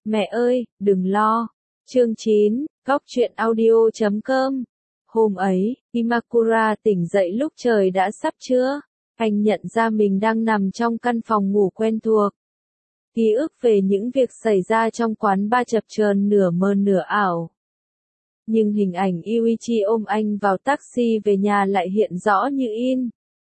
Mẹ ơi, đừng lo. Chương 9, Góc truyện audio.com. Hôm ấy, Imakura tỉnh dậy lúc trời đã sắp trưa. Anh nhận ra mình đang nằm trong căn phòng ngủ quen thuộc. Ký ức về những việc xảy ra trong quán bar chập chờn nửa mơ nửa ảo. Nhưng hình ảnh Yuichi ôm anh vào taxi về nhà lại hiện rõ như in.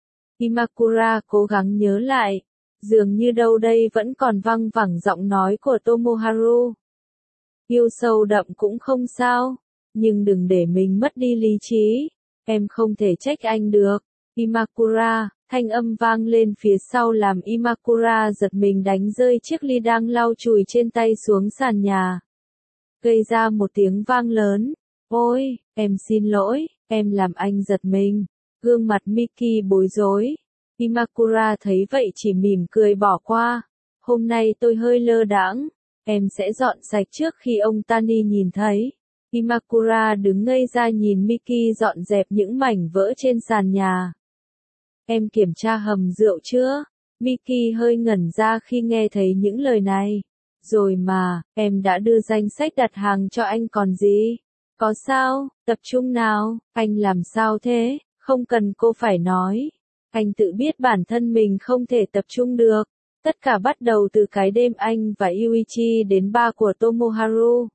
Imakura cố gắng nhớ lại. Dường như đâu đây vẫn còn văng vẳng giọng nói của Tomoharu. Yêu sâu đậm cũng không sao, nhưng đừng để mình mất đi lý trí. Em không thể trách anh được. Imakura, thanh âm vang lên phía sau làm Imakura giật mình đánh rơi chiếc ly đang lau chùi trên tay xuống sàn nhà. Gây ra một tiếng vang lớn. Ôi, em xin lỗi, em làm anh giật mình. Gương mặt Miki bối rối. Imakura thấy vậy chỉ mỉm cười bỏ qua. Hôm nay tôi hơi lơ đãng, em sẽ dọn sạch trước khi ông Tani nhìn thấy. Imakura đứng ngây ra nhìn Miki dọn dẹp những mảnh vỡ trên sàn nhà. Em kiểm tra hầm rượu chưa? Miki hơi ngẩn ra khi nghe thấy những lời này. Rồi mà, em đã đưa danh sách đặt hàng cho anh còn gì? Có sao, tập trung nào, anh làm sao thế? Không cần cô phải nói. Anh tự biết bản thân mình không thể tập trung được. Tất cả bắt đầu từ cái đêm anh và Yuichi đến bar của Tomoharu.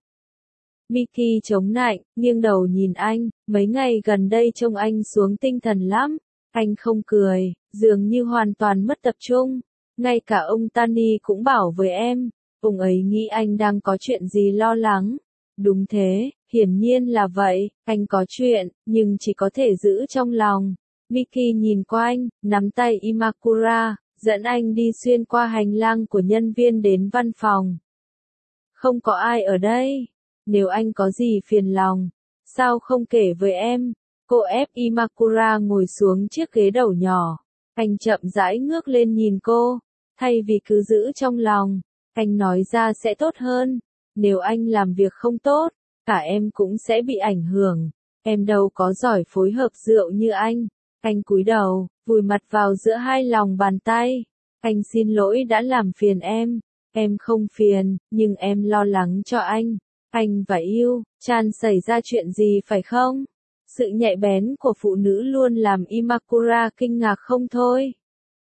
Miki chống nạnh, nghiêng đầu nhìn anh, mấy ngày gần đây trông anh xuống tinh thần lắm. Anh không cười, dường như hoàn toàn mất tập trung. Ngay cả ông Tani cũng bảo với em, ông ấy nghĩ anh đang có chuyện gì lo lắng. Đúng thế, hiển nhiên là vậy, anh có chuyện, nhưng chỉ có thể giữ trong lòng. Miki nhìn qua anh, nắm tay Imakura, dẫn anh đi xuyên qua hành lang của nhân viên đến văn phòng. Không có ai ở đây. Nếu anh có gì phiền lòng, sao không kể với em? Cô ép Imakura ngồi xuống chiếc ghế đầu nhỏ. Anh chậm rãi ngước lên nhìn cô. Thay vì cứ giữ trong lòng, anh nói ra sẽ tốt hơn. Nếu anh làm việc không tốt, cả em cũng sẽ bị ảnh hưởng. Em đâu có giỏi phối hợp rượu như anh. Anh cúi đầu, vùi mặt vào giữa hai lòng bàn tay. Anh xin lỗi đã làm phiền em. Em không phiền, nhưng em lo lắng cho anh. Anh và Yêu, Chan xảy ra chuyện gì phải không? Sự nhạy bén của phụ nữ luôn làm Imakura kinh ngạc không thôi.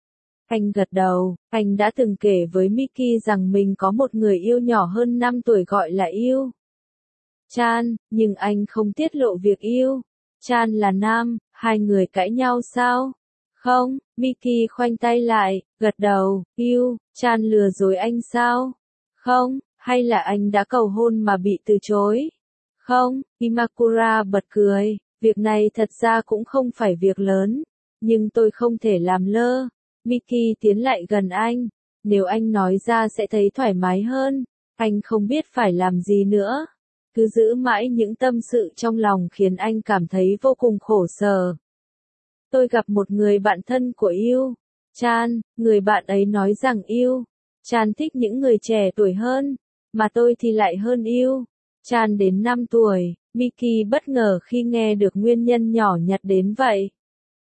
Anh gật đầu, anh đã từng kể với Miki rằng mình có một người yêu nhỏ hơn 5 tuổi gọi là Yêu. Chan, nhưng anh không tiết lộ việc Yêu. Chan là nam, hai người cãi nhau sao? Không, Miki khoanh tay lại, gật đầu, Yêu, Chan lừa dối anh sao? Không, hay là anh đã cầu hôn mà bị từ chối? Không, Imakura bật cười, việc này thật ra cũng không phải việc lớn, nhưng tôi không thể làm lơ. Miki tiến lại gần anh, nếu anh nói ra sẽ thấy thoải mái hơn, anh không biết phải làm gì nữa. Cứ giữ mãi những tâm sự trong lòng khiến anh cảm thấy vô cùng khổ sở. Tôi gặp một người bạn thân của Yêu, Chan, người bạn ấy nói rằng Yêu, Chan thích những người trẻ tuổi hơn, mà tôi thì lại hơn Yêu. Chan đến 5 tuổi, Miki bất ngờ khi nghe được nguyên nhân nhỏ nhặt đến vậy.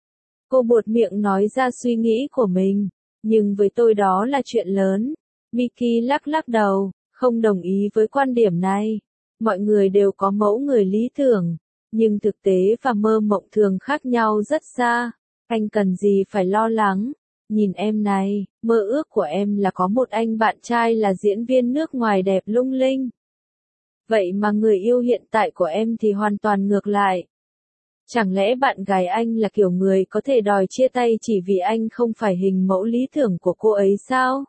Cô buột miệng nói ra suy nghĩ của mình, nhưng với tôi đó là chuyện lớn. Miki lắc lắc đầu, không đồng ý với quan điểm này. Mọi người đều có mẫu người lý tưởng, nhưng thực tế và mơ mộng thường khác nhau rất xa. Anh cần gì phải lo lắng? Nhìn em này, mơ ước của em là có một anh bạn trai là diễn viên nước ngoài đẹp lung linh. Vậy mà người yêu hiện tại của em thì hoàn toàn ngược lại. Chẳng lẽ bạn gái anh là kiểu người có thể đòi chia tay chỉ vì anh không phải hình mẫu lý tưởng của cô ấy sao?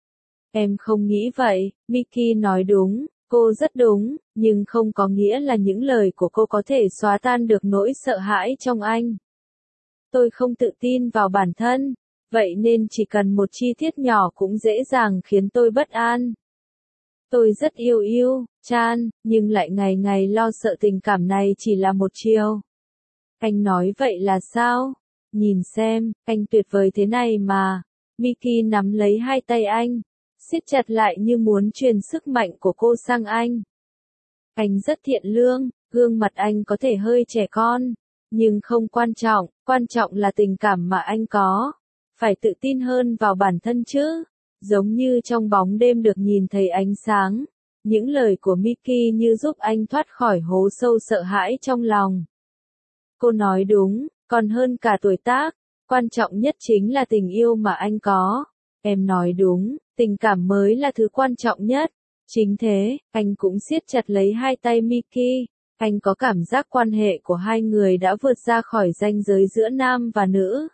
Em không nghĩ vậy, Miki nói đúng, cô rất đúng, nhưng không có nghĩa là những lời của cô có thể xóa tan được nỗi sợ hãi trong anh. Tôi không tự tin vào bản thân, vậy nên chỉ cần một chi tiết nhỏ cũng dễ dàng khiến tôi bất an. Tôi rất yêu Yêu, Chan, nhưng lại ngày ngày lo sợ tình cảm này chỉ là một chiều. Anh nói vậy là sao? Nhìn xem, anh tuyệt vời thế này mà. Miki nắm lấy hai tay anh, siết chặt lại như muốn truyền sức mạnh của cô sang anh. Anh rất thiện lương, gương mặt anh có thể hơi trẻ con, nhưng không quan trọng là tình cảm mà anh có. Phải tự tin hơn vào bản thân chứ, giống như trong bóng đêm được nhìn thấy ánh sáng. Những lời của Miki như giúp anh thoát khỏi hố sâu sợ hãi trong lòng. Cô nói đúng, còn hơn cả tuổi tác, quan trọng nhất chính là tình yêu mà anh có. Em nói đúng, tình cảm mới là thứ quan trọng nhất. Chính thế, anh cũng siết chặt lấy hai tay Miki. Anh có cảm giác quan hệ của hai người đã vượt ra khỏi ranh giới giữa nam và nữ.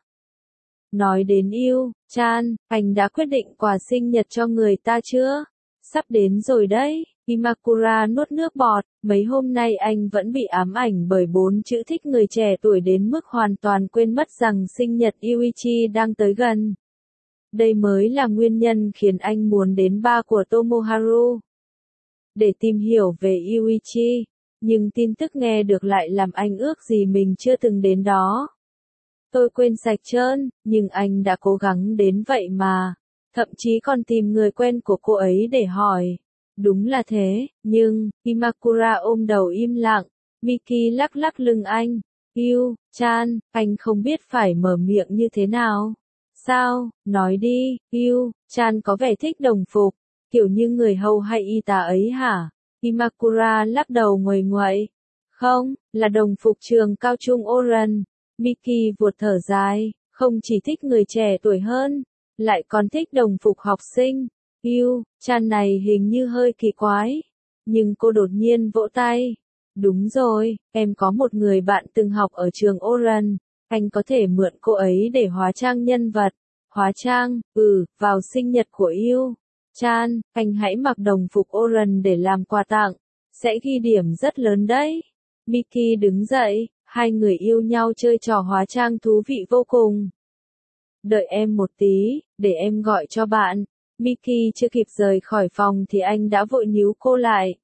Nói đến yêu, Chan, anh đã quyết định quà sinh nhật cho người ta chưa? Sắp đến rồi đấy. Imakura nuốt nước bọt, mấy hôm nay anh vẫn bị ám ảnh bởi 4 chữ thích người trẻ tuổi đến mức hoàn toàn quên mất rằng sinh nhật Yuichi đang tới gần. Đây mới là nguyên nhân khiến anh muốn đến bar của Tomoharu để tìm hiểu về Yuichi, nhưng tin tức nghe được lại làm anh ước gì mình chưa từng đến đó. Tôi quên sạch trơn, nhưng anh đã cố gắng đến vậy mà. Thậm chí còn tìm người quen của cô ấy để hỏi. Đúng là thế, nhưng, Imakura ôm đầu im lặng. Miki lắc lắc lưng anh. Chan, anh không biết phải mở miệng như thế nào. Sao, nói đi, Chan có vẻ thích đồng phục, kiểu như người hầu hay y tá ấy hả? Imakura lắc đầu nguầy nguậy. Không, là đồng phục trường cao trung Oran. Miki vuột thở dài, không chỉ thích người trẻ tuổi hơn, lại còn thích đồng phục học sinh. Chan này hình như hơi kỳ quái. Nhưng cô đột nhiên vỗ tay. Đúng rồi, em có một người bạn từng học ở trường Oran. Anh có thể mượn cô ấy để hóa trang nhân vật. Hóa trang, vào sinh nhật của Chan, anh hãy mặc đồng phục Oran để làm quà tặng. Sẽ ghi điểm rất lớn đấy. Miki đứng dậy, hai người yêu nhau chơi trò hóa trang thú vị vô cùng. Đợi em một tí, để em gọi cho bạn. Miki chưa kịp rời khỏi phòng thì anh đã vội níu cô lại.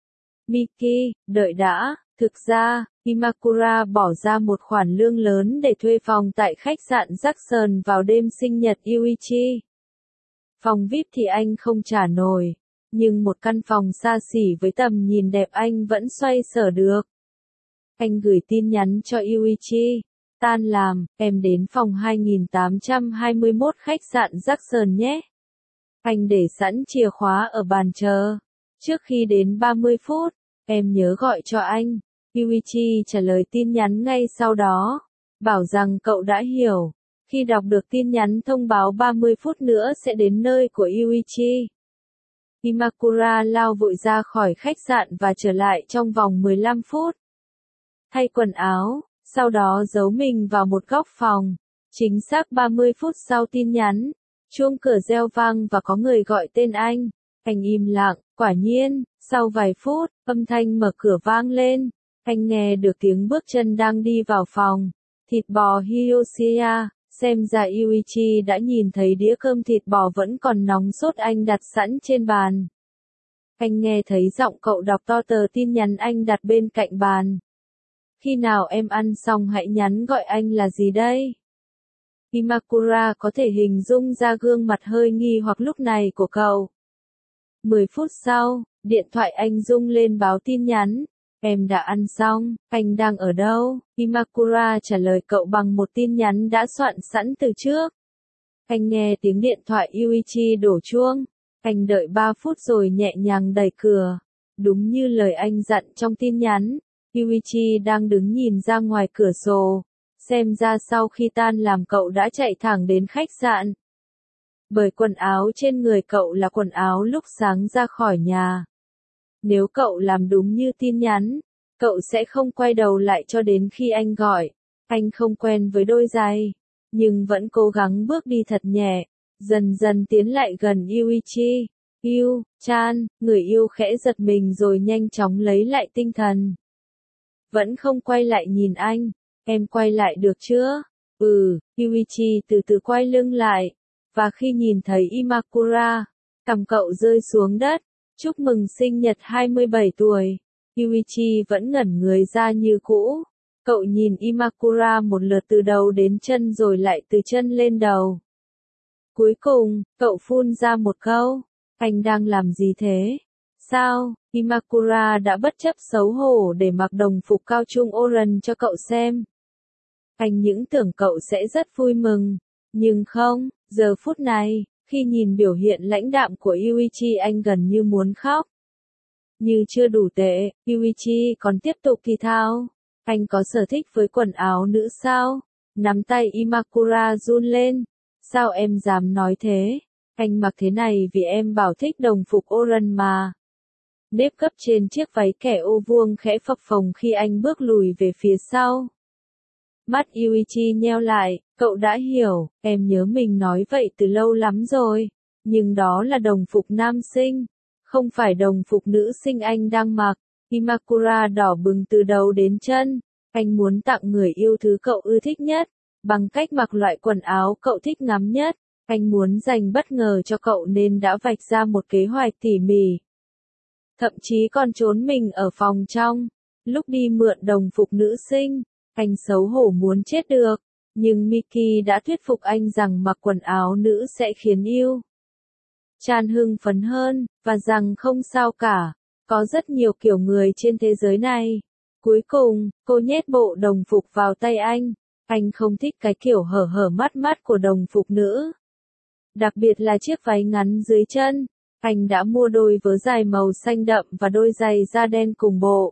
Miki, đợi đã, thực ra, Imakura bỏ ra một khoản lương lớn để thuê phòng tại khách sạn Jackson vào đêm sinh nhật Yuichi. Phòng VIP thì anh không trả nổi, nhưng một căn phòng xa xỉ với tầm nhìn đẹp anh vẫn xoay sở được. Anh gửi tin nhắn cho Yuichi. Tan làm, em đến phòng 2821 khách sạn Jackson nhé. Anh để sẵn chìa khóa ở bàn chờ. Trước khi đến 30 phút, em nhớ gọi cho anh. Yuichi trả lời tin nhắn ngay sau đó. Bảo rằng cậu đã hiểu. Khi đọc được tin nhắn thông báo 30 phút nữa sẽ đến nơi của Yuichi, Imakura lao vội ra khỏi khách sạn và trở lại trong vòng 15 phút. Thay quần áo, sau đó giấu mình vào một góc phòng. Chính xác 30 phút sau tin nhắn, chuông cửa reo vang và có người gọi tên anh. Anh im lặng, quả nhiên, sau vài phút, âm thanh mở cửa vang lên. Anh nghe được tiếng bước chân đang đi vào phòng. Thịt bò Hiyoshia, xem ra Yuichi đã nhìn thấy đĩa cơm thịt bò vẫn còn nóng sốt anh đặt sẵn trên bàn. Anh nghe thấy giọng cậu đọc to tờ tin nhắn anh đặt bên cạnh bàn. Khi nào em ăn xong hãy nhắn gọi anh là gì đây? Imakura có thể hình dung ra gương mặt hơi nghi hoặc lúc này của cậu. 10 phút sau, điện thoại anh rung lên báo tin nhắn. Em đã ăn xong, anh đang ở đâu? Imakura trả lời cậu bằng một tin nhắn đã soạn sẵn từ trước. Anh nghe tiếng điện thoại Yuichi đổ chuông. Anh đợi 3 phút rồi nhẹ nhàng đẩy cửa. Đúng như lời anh dặn trong tin nhắn, Yuichi đang đứng nhìn ra ngoài cửa sổ. Xem ra sau khi tan làm cậu đã chạy thẳng đến khách sạn. Bởi quần áo trên người cậu là quần áo lúc sáng ra khỏi nhà. Nếu cậu làm đúng như tin nhắn, cậu sẽ không quay đầu lại cho đến khi anh gọi. Anh không quen với đôi giày, nhưng vẫn cố gắng bước đi thật nhẹ, dần dần tiến lại gần Yuichi. Chan, người yêu khẽ giật mình rồi nhanh chóng lấy lại tinh thần. Vẫn không quay lại nhìn anh, em quay lại được chưa? Yuichi từ từ quay lưng lại, và khi nhìn thấy Imakura, cằm cậu rơi xuống đất. Chúc mừng sinh nhật 27 tuổi. Yuichi vẫn ngẩn người ra như cũ. Cậu nhìn Imakura một lượt từ đầu đến chân rồi lại từ chân lên đầu. Cuối cùng, cậu phun ra một câu. Anh đang làm gì thế? Sao? Imakura đã bất chấp xấu hổ để mặc đồng phục cao trung Oran cho cậu xem. Anh những tưởng cậu sẽ rất vui mừng. Nhưng không, giờ phút này, khi nhìn biểu hiện lãnh đạm của Yuichi anh gần như muốn khóc. Như chưa đủ tệ, Yuichi còn tiếp tục thì thao. Anh có sở thích với quần áo nữ sao? Nắm tay Imakura run lên. Sao em dám nói thế? Anh mặc thế này vì em bảo thích đồng phục Oran mà. Nếp gấp trên chiếc váy kẻ ô vuông khẽ phập phồng khi anh bước lùi về phía sau. Mắt Yuichi nheo lại, cậu đã hiểu, em nhớ mình nói vậy từ lâu lắm rồi. Nhưng đó là đồng phục nam sinh, không phải đồng phục nữ sinh anh đang mặc. Imakura đỏ bừng từ đầu đến chân. Anh muốn tặng người yêu thứ cậu ưa thích nhất, bằng cách mặc loại quần áo cậu thích ngắm nhất. Anh muốn dành bất ngờ cho cậu nên đã vạch ra một kế hoạch tỉ mỉ. Thậm chí còn trốn mình ở phòng trong. Lúc đi mượn đồng phục nữ sinh, anh xấu hổ muốn chết được. Nhưng Miki đã thuyết phục anh rằng mặc quần áo nữ sẽ khiến yêu Chan hưng phấn hơn, và rằng không sao cả. Có rất nhiều kiểu người trên thế giới này. Cuối cùng, cô nhét bộ đồng phục vào tay anh. Anh không thích cái kiểu hở hở mắt mắt của đồng phục nữ. Đặc biệt là chiếc váy ngắn dưới chân. Anh đã mua đôi vớ dài màu xanh đậm và đôi giày da đen cùng bộ.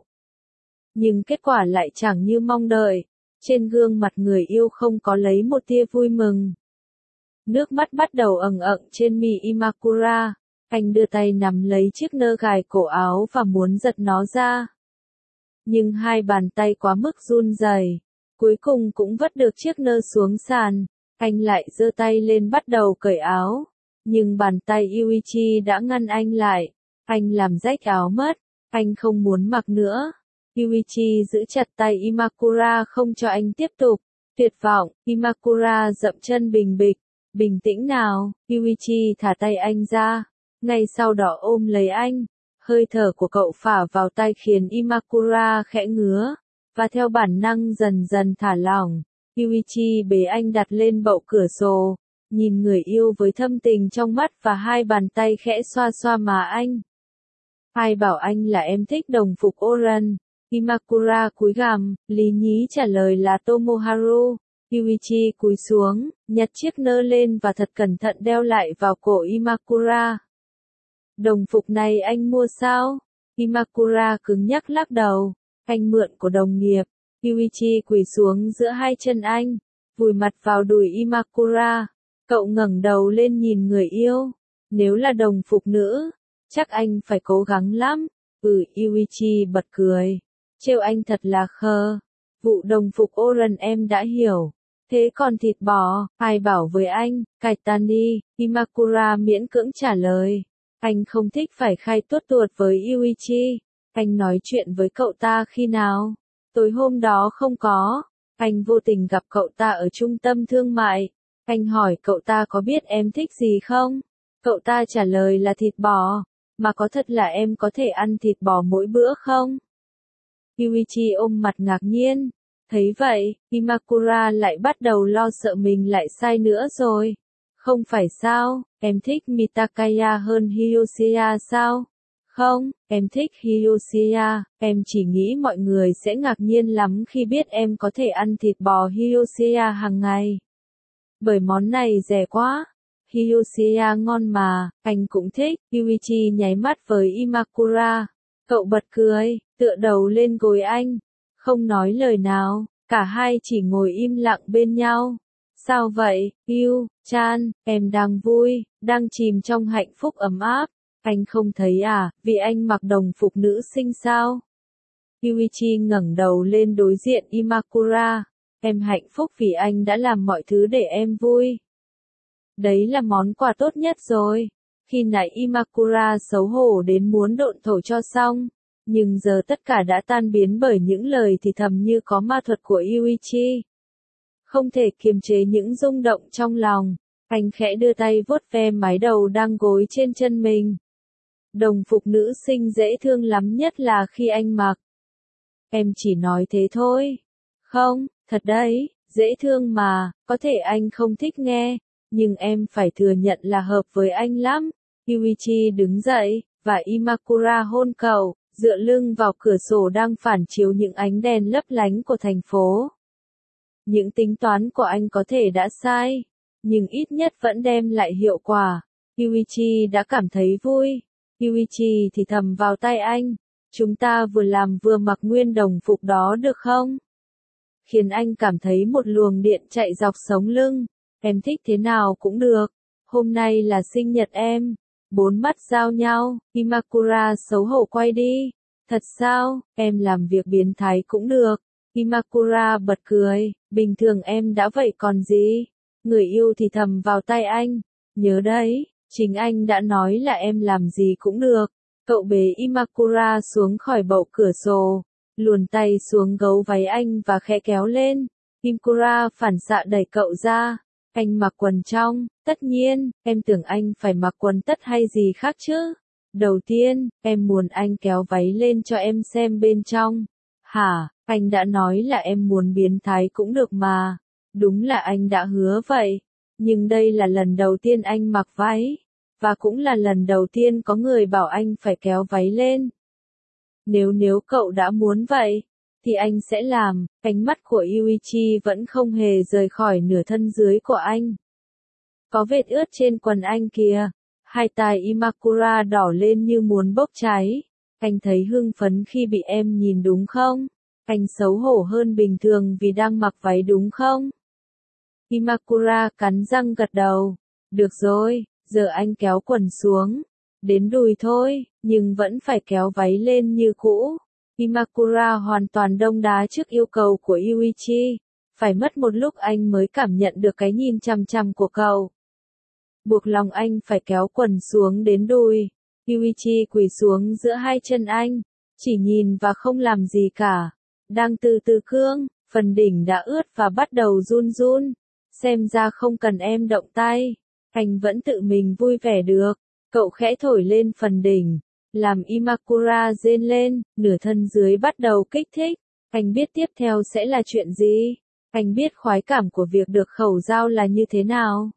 Nhưng kết quả lại chẳng như mong đợi. Trên gương mặt người yêu không có lấy một tia vui mừng. Nước mắt bắt đầu ẩn ẩn trên mi Imakura. Anh đưa tay nắm lấy chiếc nơ gài cổ áo và muốn giật nó ra. Nhưng hai bàn tay quá mức run rẩy, cuối cùng cũng vứt được chiếc nơ xuống sàn. Anh lại giơ tay lên bắt đầu cởi áo. Nhưng bàn tay Yuichi đã ngăn anh lại. Anh làm rách áo mất. Anh không muốn mặc nữa. Yuichi giữ chặt tay Imakura không cho anh tiếp tục. Tuyệt vọng, Imakura dậm chân bình bịch. Bình tĩnh nào, Yuichi thả tay anh ra. Ngay sau đó ôm lấy anh. Hơi thở của cậu phả vào tai khiến Imakura khẽ ngứa. Và theo bản năng dần dần thả lỏng. Yuichi bế anh đặt lên bậu cửa sổ. Nhìn người yêu với thâm tình trong mắt và hai bàn tay khẽ xoa xoa má anh. Ai bảo anh là em thích đồng phục Oran? Imakura cúi gằm, lý nhí trả lời là Tomoharu. Yuichi cúi xuống, nhặt chiếc nơ lên và thật cẩn thận đeo lại vào cổ Imakura. Đồng phục này anh mua sao? Imakura cứng nhắc lắc đầu. Anh mượn của đồng nghiệp. Yuichi quỳ xuống giữa hai chân anh, vùi mặt vào đùi Imakura. Cậu ngẩng đầu lên nhìn người yêu. Nếu là đồng phục nữ, chắc anh phải cố gắng lắm. Yuichi bật cười. Trêu anh thật là khờ. Vụ đồng phục Oran em đã hiểu. Thế còn thịt bò, ai bảo với anh? Kaitani, Imakura miễn cưỡng trả lời. Anh không thích phải khai tuốt tuột với Yuichi. Anh nói chuyện với cậu ta khi nào? Tối hôm đó không có. Anh vô tình gặp cậu ta ở trung tâm thương mại. Anh hỏi cậu ta có biết em thích gì không? Cậu ta trả lời là thịt bò. Mà có thật là em có thể ăn thịt bò mỗi bữa không? Yuichi ôm mặt ngạc nhiên. Thấy vậy, Imakura lại bắt đầu lo sợ mình lại sai nữa rồi. Không phải sao, em thích Mitakaya hơn Hiyoshia sao? Không, em thích Hiyoshia, em chỉ nghĩ mọi người sẽ ngạc nhiên lắm khi biết em có thể ăn thịt bò Hiyoshia hàng ngày. Bởi món này rẻ quá. Hiyoshia ngon mà, anh cũng thích. Yuichi nháy mắt với Imakura. Cậu bật cười, tựa đầu lên gối anh. Không nói lời nào, cả hai chỉ ngồi im lặng bên nhau. Sao vậy, Chan, em đang vui, đang chìm trong hạnh phúc ấm áp. Anh không thấy à, vì anh mặc đồng phục nữ sinh sao? Yuichi ngẩng đầu lên đối diện Imakura. Em hạnh phúc vì anh đã làm mọi thứ để em vui. Đấy là món quà tốt nhất rồi. Khi nãy Imakura xấu hổ đến muốn độn thổ cho xong. Nhưng giờ tất cả đã tan biến bởi những lời thì thầm như có ma thuật của Yuichi. Không thể kiềm chế những rung động trong lòng. Anh khẽ đưa tay vuốt ve mái đầu đang gối trên chân mình. Đồng phục nữ sinh dễ thương lắm nhất là khi anh mặc. Em chỉ nói thế thôi. Không, thật đấy, dễ thương mà, có thể anh không thích nghe. Nhưng em phải thừa nhận là hợp với anh lắm. Yuichi đứng dậy, và Imakura hôn cậu, dựa lưng vào cửa sổ đang phản chiếu những ánh đèn lấp lánh của thành phố. Những tính toán của anh có thể đã sai, nhưng ít nhất vẫn đem lại hiệu quả. Yuichi đã cảm thấy vui. Yuichi thì thầm vào tai anh. Chúng ta vừa làm vừa mặc nguyên đồng phục đó được không? Khiến anh cảm thấy một luồng điện chạy dọc sống lưng. Em thích thế nào cũng được. Hôm nay là sinh nhật em. Bốn mắt giao nhau, Imakura xấu hổ quay đi. Thật sao, em làm việc biến thái cũng được. Imakura bật cười, bình thường em đã vậy còn gì. Người yêu thì thầm vào tay anh. Nhớ đấy, chính anh đã nói là em làm gì cũng được. Cậu bế Imakura xuống khỏi bậu cửa sổ, luồn tay xuống gấu váy anh và khẽ kéo lên. Imakura phản xạ đẩy cậu ra. Anh mặc quần trong, tất nhiên, em tưởng anh phải mặc quần tất hay gì khác chứ. Đầu tiên, em muốn anh kéo váy lên cho em xem bên trong. Hả, anh đã nói là em muốn biến thái cũng được mà. Đúng là anh đã hứa vậy. Nhưng đây là lần đầu tiên anh mặc váy. Và cũng là lần đầu tiên có người bảo anh phải kéo váy lên. Nếu cậu đã muốn vậy, thì anh sẽ làm. Ánh mắt của Yuichi vẫn không hề rời khỏi nửa thân dưới của anh. Có vết ướt trên quần anh kìa. Hai tai Imakura đỏ lên như muốn bốc cháy. Anh thấy hưng phấn khi bị em nhìn đúng không? Anh xấu hổ hơn bình thường vì đang mặc váy đúng không? Imakura cắn răng gật đầu. Được rồi, giờ anh kéo quần xuống. Đến đùi thôi, nhưng vẫn phải kéo váy lên như cũ. Imakura hoàn toàn đông đá trước yêu cầu của Yuichi. Phải mất một lúc anh mới cảm nhận được cái nhìn chằm chằm của cậu. Buộc lòng anh phải kéo quần xuống đến đùi. Yuichi quỳ xuống giữa hai chân anh, chỉ nhìn và không làm gì cả. Đang từ từ cương, phần đỉnh đã ướt và bắt đầu run run. Xem ra không cần em động tay. Anh vẫn tự mình vui vẻ được. Cậu khẽ thổi lên phần đỉnh, làm Imakura rên lên, nửa thân dưới bắt đầu kích thích. Anh biết tiếp theo sẽ là chuyện gì. Anh biết khoái cảm của việc được khẩu giao là như thế nào.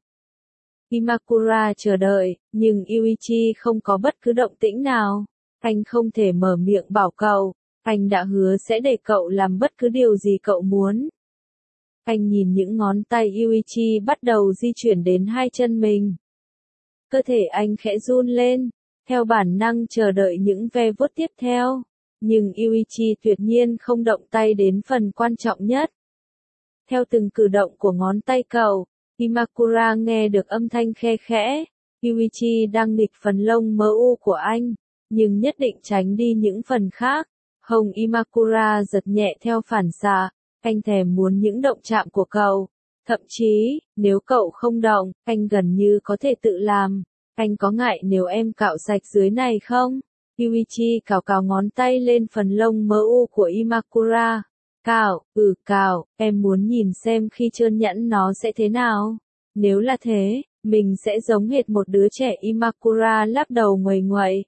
Imakura chờ đợi, nhưng Yuichi không có bất cứ động tĩnh nào. Anh không thể mở miệng bảo cậu. Anh đã hứa sẽ để cậu làm bất cứ điều gì cậu muốn. Anh nhìn những ngón tay Yuichi bắt đầu di chuyển đến hai chân mình. Cơ thể anh khẽ run lên, theo bản năng chờ đợi những ve vuốt tiếp theo. Nhưng Yuichi tuyệt nhiên không động tay đến phần quan trọng nhất. Theo từng cử động của ngón tay cậu, Imakura nghe được âm thanh khe khẽ. Yuichi đang nghịch phần lông mờ u của anh, nhưng nhất định tránh đi những phần khác. Hồng Imakura giật nhẹ theo phản xạ. Anh thèm muốn những động chạm của cậu. Thậm chí, nếu cậu không động, anh gần như có thể tự làm. Anh có ngại nếu em cạo sạch dưới này không? Yuichi cào cào ngón tay lên phần lông mờ u của Imakura. Cào, em muốn nhìn xem khi trơn nhẵn nó sẽ thế nào. Nếu là thế, mình sẽ giống hệt một đứa trẻ. Imakura lắc đầu nguầy nguậy.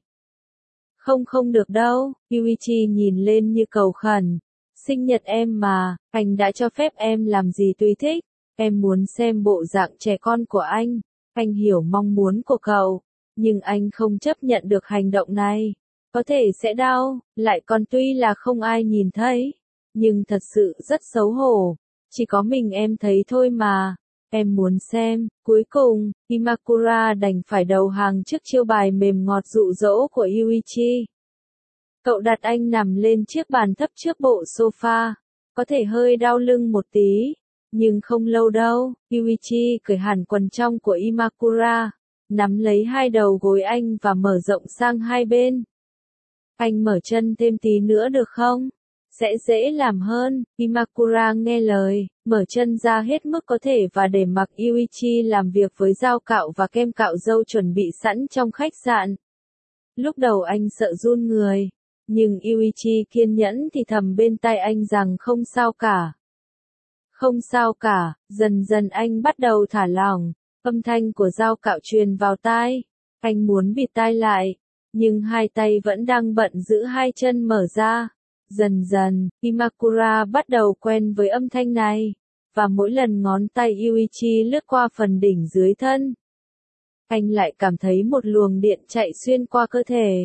Không được đâu, Yuichi nhìn lên như cầu khẩn. Sinh nhật em mà, anh đã cho phép em làm gì tùy thích. Em muốn xem bộ dạng trẻ con của anh. Anh hiểu mong muốn của cậu, nhưng anh không chấp nhận được hành động này. Có thể sẽ đau, lại còn tuy là không ai nhìn thấy. Nhưng thật sự rất xấu hổ. Chỉ có mình em thấy thôi mà. Em muốn xem. Cuối cùng, Imakura đành phải đầu hàng trước chiêu bài mềm ngọt dụ dỗ của Yuichi. Cậu đặt anh nằm lên chiếc bàn thấp trước bộ sofa. Có thể hơi đau lưng một tí. Nhưng không lâu đâu, Yuichi cởi hẳn quần trong của Imakura. Nắm lấy hai đầu gối anh và mở rộng sang hai bên. Anh mở chân thêm tí nữa được không? Sẽ dễ làm hơn. Imakura nghe lời, mở chân ra hết mức có thể và để mặc Yuichi làm việc với dao cạo và kem cạo râu chuẩn bị sẵn trong khách sạn. Lúc đầu anh sợ run người, nhưng Yuichi kiên nhẫn thì thầm bên tai anh rằng không sao cả. Không sao cả, dần dần anh bắt đầu thả lỏng, âm thanh của dao cạo truyền vào tai. Anh muốn bịt tai lại, nhưng hai tay vẫn đang bận giữ hai chân mở ra. Dần dần, Imakura bắt đầu quen với âm thanh này, và mỗi lần ngón tay Yuichi lướt qua phần đỉnh dưới thân, anh lại cảm thấy một luồng điện chạy xuyên qua cơ thể.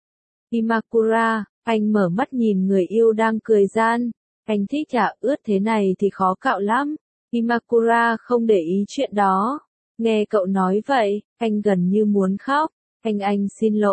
Imakura, anh mở mắt nhìn người yêu đang cười gian. Anh thích à, ướt thế này thì khó cạo lắm. Imakura không để ý chuyện đó. Nghe cậu nói vậy, anh gần như muốn khóc. Anh xin lỗi,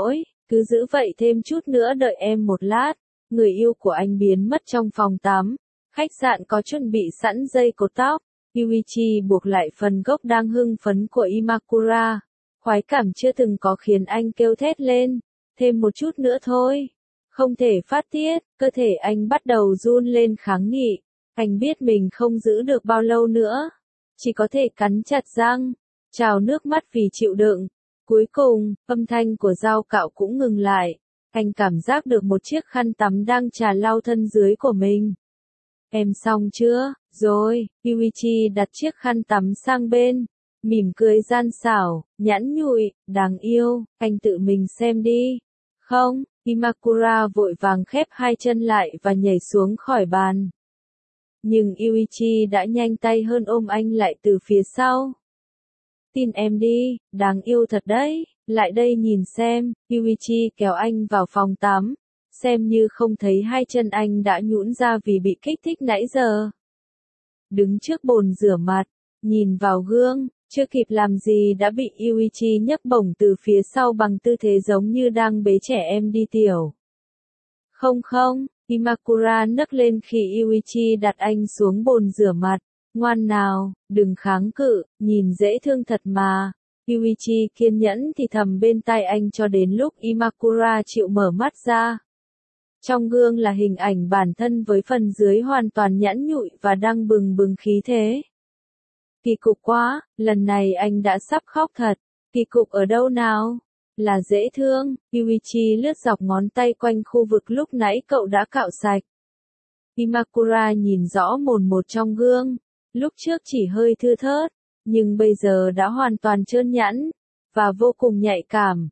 Cứ giữ vậy thêm chút nữa đợi em một lát. Người yêu của anh biến mất trong phòng tắm. Khách sạn có chuẩn bị sẵn dây cột tóc. Yuichi buộc lại phần gốc đang hưng phấn của Imakura. Khoái cảm chưa từng có khiến anh kêu thét lên. Thêm một chút nữa thôi. Không thể phát tiết, cơ thể anh bắt đầu run lên kháng nghị. Anh biết mình không giữ được bao lâu nữa. Chỉ có thể cắn chặt răng, trào nước mắt vì chịu đựng. Cuối cùng, âm thanh của dao cạo cũng ngừng lại. Anh cảm giác được một chiếc khăn tắm đang trà lau thân dưới của mình. Em xong chưa? Rồi, Yuichi đặt chiếc khăn tắm sang bên. Mỉm cười gian xảo, nhẵn nhụi, đáng yêu, anh tự mình xem đi. Không, Imakura vội vàng khép hai chân lại và nhảy xuống khỏi bàn. Nhưng Yuichi đã nhanh tay hơn ôm anh lại từ phía sau. Tin em đi, đáng yêu thật đấy, lại đây nhìn xem, Yuichi kéo anh vào phòng tắm, xem như không thấy hai chân anh đã nhũn ra vì bị kích thích nãy giờ. Đứng trước bồn rửa mặt, nhìn vào gương, chưa kịp làm gì đã bị Yuichi nhấc bổng từ phía sau bằng tư thế giống như đang bế trẻ em đi tiểu. Không không, Imakura nấc lên khi Yuichi đặt anh xuống bồn rửa mặt. Ngoan nào, đừng kháng cự, nhìn dễ thương thật mà. Yuichi kiên nhẫn thì thầm bên tai anh cho đến lúc Imakura chịu mở mắt ra. Trong gương là hình ảnh bản thân với phần dưới hoàn toàn nhẵn nhụi và đang bừng bừng khí thế. Kỳ cục quá, lần này anh đã sắp khóc thật. Kỳ cục ở đâu nào? Là dễ thương, Yuichi lướt dọc ngón tay quanh khu vực lúc nãy cậu đã cạo sạch. Imakura nhìn rõ mồn một trong gương. Lúc trước chỉ hơi thưa thớt, nhưng bây giờ đã hoàn toàn trơn nhẵn, và vô cùng nhạy cảm.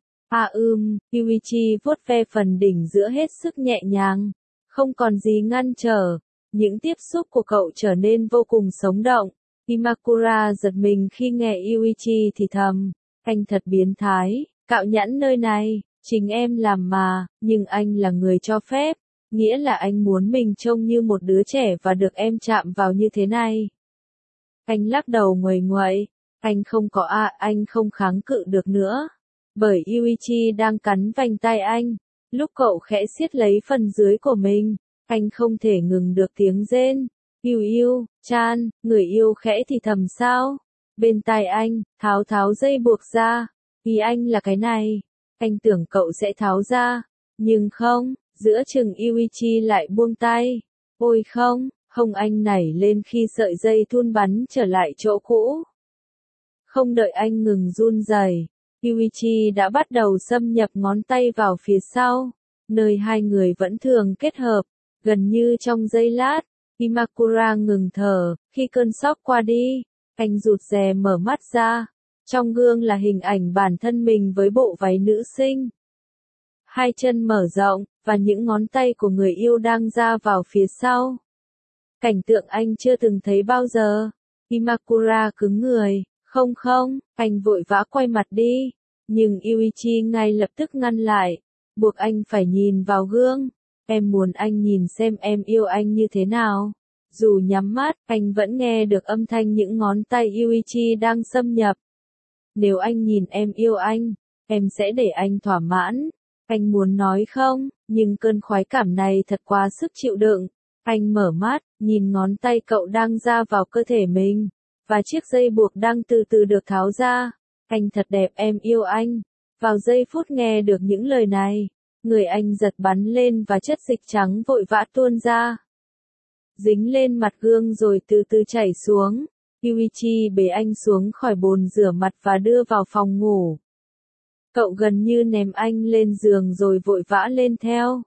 Yuichi vuốt ve phần đỉnh giữa hết sức nhẹ nhàng. Không còn gì ngăn trở. Những tiếp xúc của cậu trở nên vô cùng sống động. Imakura giật mình khi nghe Yuichi thì thầm. Anh thật biến thái, cạo nhẵn nơi này, chính em làm mà, nhưng anh là người cho phép. Nghĩa là anh muốn mình trông như một đứa trẻ và được em chạm vào như thế này. Anh lắc đầu nguầy nguậy, anh không kháng cự được nữa. Bởi Yuichi đang cắn vành tai anh, lúc cậu khẽ siết lấy phần dưới của mình, anh không thể ngừng được tiếng rên. Yêu, chan, người yêu khẽ thì thầm sao? Bên tai anh, tháo dây buộc ra. Ý anh là cái này. Anh tưởng cậu sẽ tháo ra. Nhưng không, giữa chừng Yuichi lại buông tay. Ôi không, hông anh nảy lên khi sợi dây thun bắn trở lại chỗ cũ. Không đợi anh ngừng run rẩy, Yuichi đã bắt đầu xâm nhập ngón tay vào phía sau, nơi hai người vẫn thường kết hợp, gần như trong giây lát. Imakura ngừng thở, khi cơn sốc qua đi, anh rụt rè mở mắt ra. Trong gương là hình ảnh bản thân mình với bộ váy nữ sinh. Hai chân mở rộng, và những ngón tay của người yêu đang ra vào phía sau. Cảnh tượng anh chưa từng thấy bao giờ. Imakura cứng người, không, anh vội vã quay mặt đi. Nhưng Yuichi ngay lập tức ngăn lại, buộc anh phải nhìn vào gương. Em muốn anh nhìn xem em yêu anh như thế nào. Dù nhắm mắt, anh vẫn nghe được âm thanh những ngón tay Yuichi đang xâm nhập. Nếu anh nhìn em yêu anh, em sẽ để anh thỏa mãn. Anh muốn nói không, nhưng cơn khoái cảm này thật quá sức chịu đựng. Anh mở mắt, nhìn ngón tay cậu đang ra vào cơ thể mình, và chiếc dây buộc đang từ từ được tháo ra. Anh thật đẹp, em yêu anh. Vào giây phút nghe được những lời này, người anh giật bắn lên và chất dịch trắng vội vã tuôn ra. Dính lên mặt gương rồi từ từ chảy xuống. Yuichi bế anh xuống khỏi bồn rửa mặt và đưa vào phòng ngủ. Cậu gần như ném anh lên giường rồi vội vã lên theo.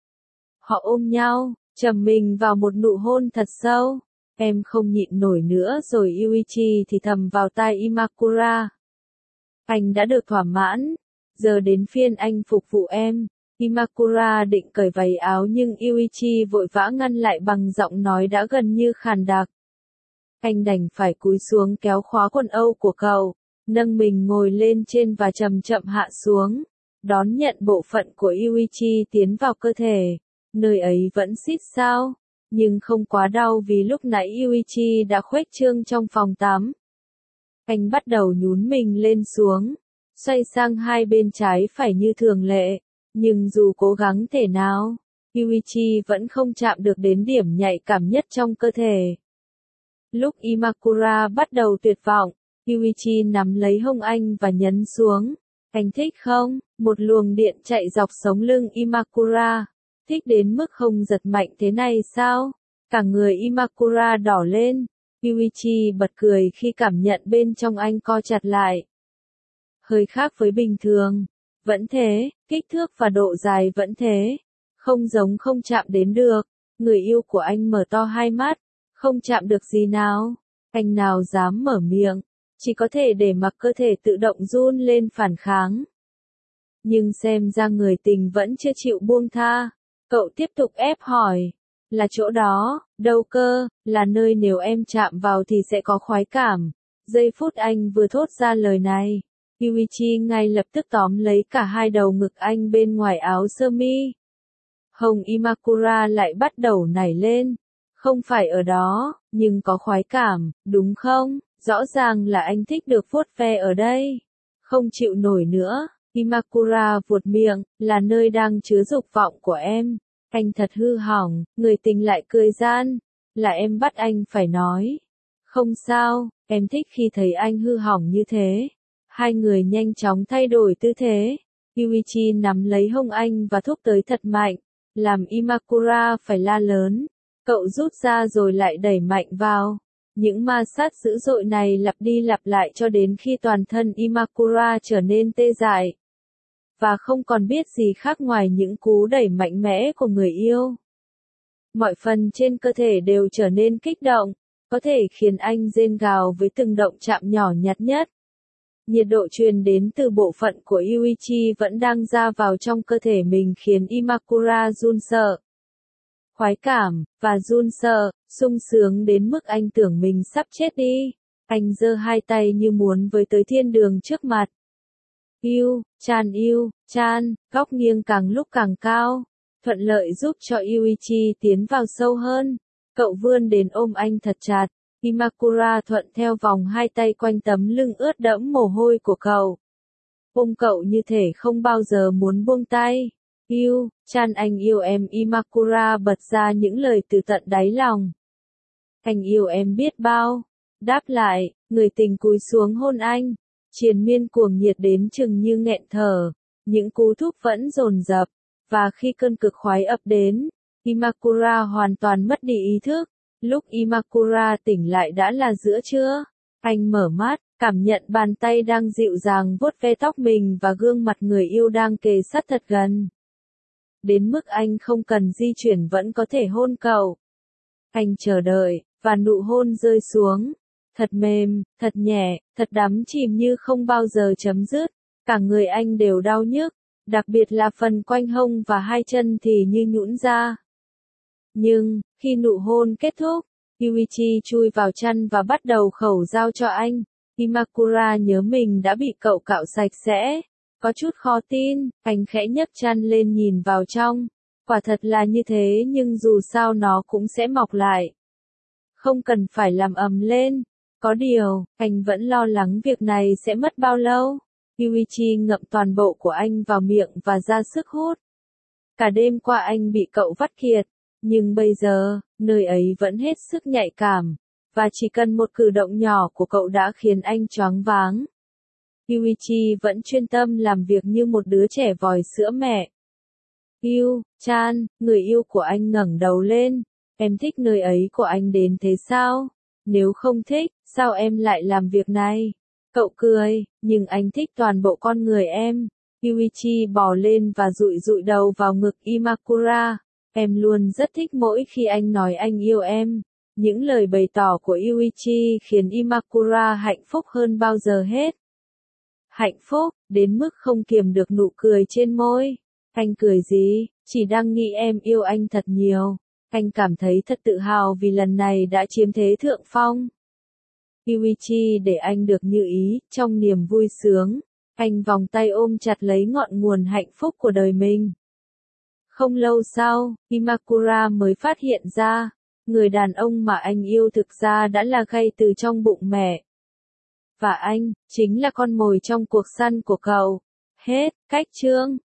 Họ ôm nhau, trầm mình vào một nụ hôn thật sâu. Em không nhịn nổi nữa rồi, Yuichi thì thầm vào tai Imakura. Anh đã được thỏa mãn, giờ đến phiên anh phục vụ em. Imakura định cởi váy áo nhưng Yuichi vội vã ngăn lại bằng giọng nói đã gần như khàn đặc. Anh đành phải cúi xuống kéo khóa quần âu của cậu, nâng mình ngồi lên trên và chậm chậm hạ xuống, đón nhận bộ phận của Yuichi tiến vào cơ thể. Nơi ấy vẫn xít xao, nhưng không quá đau vì lúc nãy Yuichi đã khuếch trương trong phòng tắm. Anh bắt đầu nhún mình lên xuống, xoay sang hai bên trái phải như thường lệ, Nhưng dù cố gắng thể nào, Yuichi vẫn không chạm được đến điểm nhạy cảm nhất trong cơ thể. Lúc Imakura bắt đầu tuyệt vọng, Yuichi nắm lấy hông anh và nhấn xuống. Anh thích không? Một luồng điện chạy dọc sống lưng Imakura. Thích đến mức không giật mạnh thế này sao? Cả người Imakura đỏ lên. Yuichi bật cười khi cảm nhận bên trong anh co chặt lại. Hơi khác với bình thường. Vẫn thế, kích thước và độ dài vẫn thế. Không giống không chạm đến được. Người yêu của anh mở to hai mắt. Không chạm được gì nào. Anh nào dám mở miệng. Chỉ có thể để mặc cơ thể tự động run lên phản kháng. Nhưng xem ra người tình vẫn chưa chịu buông tha. Cậu tiếp tục ép hỏi. Là chỗ đó, đâu cơ, là nơi nếu em chạm vào thì sẽ có khoái cảm. Giây phút anh vừa thốt ra lời này, Yuichi ngay lập tức tóm lấy cả hai đầu ngực anh bên ngoài áo sơ mi. Hồng Imakura lại bắt đầu nảy lên. Không phải ở đó, nhưng có khoái cảm, đúng không? Rõ ràng là anh thích được vuốt ve ở đây. Không chịu nổi nữa, Imakura vuột miệng, là nơi đang chứa dục vọng của em. Anh thật hư hỏng, người tình lại cười gian. Là em bắt anh phải nói. Không sao, em thích khi thấy anh hư hỏng như thế. Hai người nhanh chóng thay đổi tư thế. Yuichi nắm lấy hông anh và thúc tới thật mạnh. Làm Imakura phải la lớn. Cậu rút ra rồi lại đẩy mạnh vào. Những ma sát dữ dội này lặp đi lặp lại cho đến khi toàn thân Imakura trở nên tê dại. Và không còn biết gì khác ngoài những cú đẩy mạnh mẽ của người yêu. Mọi phần trên cơ thể đều trở nên kích động, có thể khiến anh rên gào với từng động chạm nhỏ nhặt nhất. Nhiệt độ truyền đến từ bộ phận của Yuichi vẫn đang ra vào trong cơ thể mình khiến Imakura run sợ. Khoái cảm, và run sợ, sung sướng đến mức anh tưởng mình sắp chết đi. Anh giơ hai tay như muốn với tới thiên đường trước mặt. Yêu, chan, góc nghiêng càng lúc càng cao. Thuận lợi giúp cho Yuichi tiến vào sâu hơn. Cậu vươn đến ôm anh thật chặt. Imakura thuận theo vòng hai tay quanh tấm lưng ướt đẫm mồ hôi của cậu. Ôm cậu như thể không bao giờ muốn buông tay. Chan anh yêu em. Imakura bật ra những lời từ tận đáy lòng. Anh yêu em biết bao. Đáp lại, người tình cúi xuống hôn anh. Triền miên cuồng nhiệt đến chừng như nghẹn thở. Những cú thúc vẫn dồn dập. Và khi cơn cực khoái ập đến, Imakura hoàn toàn mất đi ý thức. Lúc Imakura tỉnh lại đã là giữa trưa. Anh mở mắt, cảm nhận bàn tay đang dịu dàng vuốt ve tóc mình và gương mặt người yêu đang kề sát thật gần. Đến mức anh không cần di chuyển vẫn có thể hôn cậu. Anh chờ đợi, và nụ hôn rơi xuống. Thật mềm, thật nhẹ, thật đắm chìm như không bao giờ chấm dứt. Cả người anh đều đau nhức, đặc biệt là phần quanh hông và hai chân thì như nhũn ra. Nhưng, khi nụ hôn kết thúc, Yuichi chui vào chăn và bắt đầu khẩu giao cho anh. Imakura nhớ mình đã bị cậu cạo sạch sẽ. Có chút khó tin, anh khẽ nhấc chăn lên nhìn vào trong. Quả thật là như thế nhưng dù sao nó cũng sẽ mọc lại. Không cần phải làm ầm lên. Có điều, anh vẫn lo lắng việc này sẽ mất bao lâu. Yuichi ngậm toàn bộ của anh vào miệng và ra sức hút. Cả đêm qua anh bị cậu vắt kiệt. Nhưng bây giờ, nơi ấy vẫn hết sức nhạy cảm. Và chỉ cần một cử động nhỏ của cậu đã khiến anh choáng váng. Yuichi vẫn chuyên tâm làm việc như một đứa trẻ vòi sữa mẹ. Chan, người yêu của anh ngẩng đầu lên. Em thích nơi ấy của anh đến thế sao? Nếu không thích, sao em lại làm việc này? Cậu cười, nhưng anh thích toàn bộ con người em. Yuichi bò lên và dụi dụi đầu vào ngực Imakura. Em luôn rất thích mỗi khi anh nói anh yêu em. Những lời bày tỏ của Yuichi khiến Imakura hạnh phúc hơn bao giờ hết. Hạnh phúc, đến mức không kiềm được nụ cười trên môi. Anh cười gì, chỉ đang nghĩ em yêu anh thật nhiều. Anh cảm thấy thật tự hào vì lần này đã chiếm thế thượng phong. Yuichi để anh được như ý, trong niềm vui sướng. Anh vòng tay ôm chặt lấy ngọn nguồn hạnh phúc của đời mình. Không lâu sau, Imakura mới phát hiện ra, người đàn ông mà anh yêu thực ra đã là gây từ trong bụng mẹ. Và anh, chính là con mồi trong cuộc săn của cậu. Hết, cách chương.